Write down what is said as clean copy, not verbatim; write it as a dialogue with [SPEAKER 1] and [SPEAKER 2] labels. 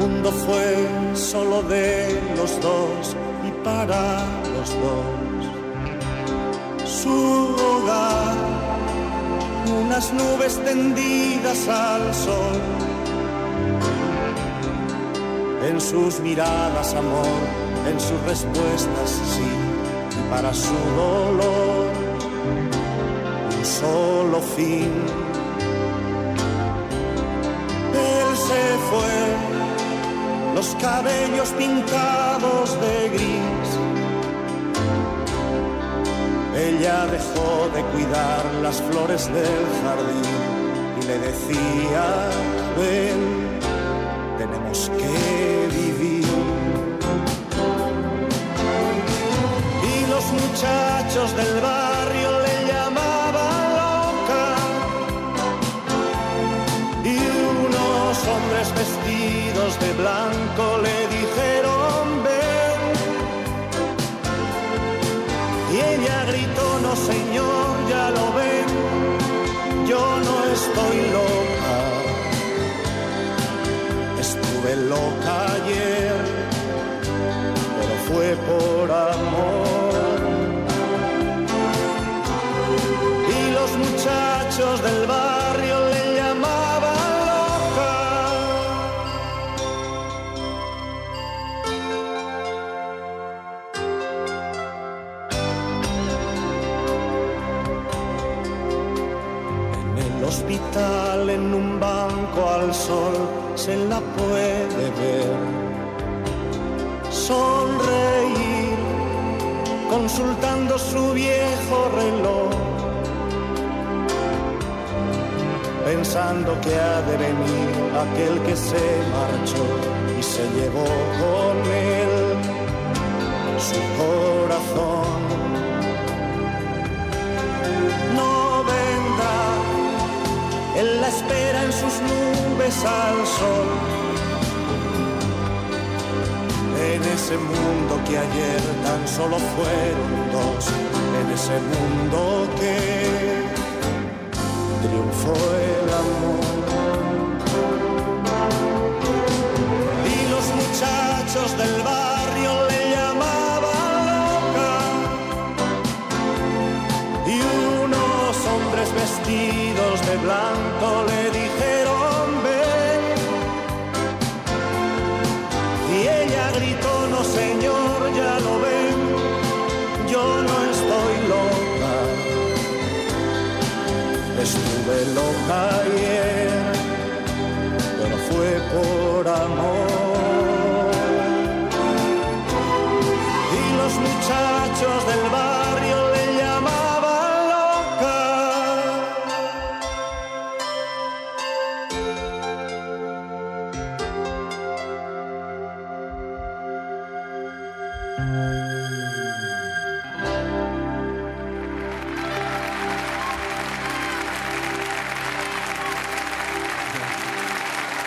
[SPEAKER 1] mundo fue solo de los dos y para los dos. Su hogar, unas nubes tendidas al sol. En sus miradas amor, en sus respuestas sí, y para su dolor un solo fin. Él se fue, los cabellos pintados de gris. Ella dejó de cuidar las flores del jardín y le decía, ven, tenemos que vivir. Y los muchachos del barrio le llamaban loca, y unos hombres vestidos de blanco le dijeron ven. Y ella gritó, no señor, ya lo ven, yo no estoy loca. Estuve loca ayer, pero fue por amor. Y los muchachos del barrio le llamaban loca. En el hospital, en un banco al sol, se la puede ver sonreír, consultando su viejo reloj, pensando que ha de venir aquel que se marchó y se llevó con él su corazón. No vendrá, él la espera en sus nubes al sol. En ese mundo que ayer tan solo fueron dos, en ese mundo que triunfó el amor. Y los muchachos del barrio le llamaban loca, y unos hombres vestidos de blanco le dijeron ven. Y ella gritó, no señor, ya lo ven, yo no estoy loca. Estuve loca ayer, pero fue por amor. Y los muchachos del barrio le llamaban loca.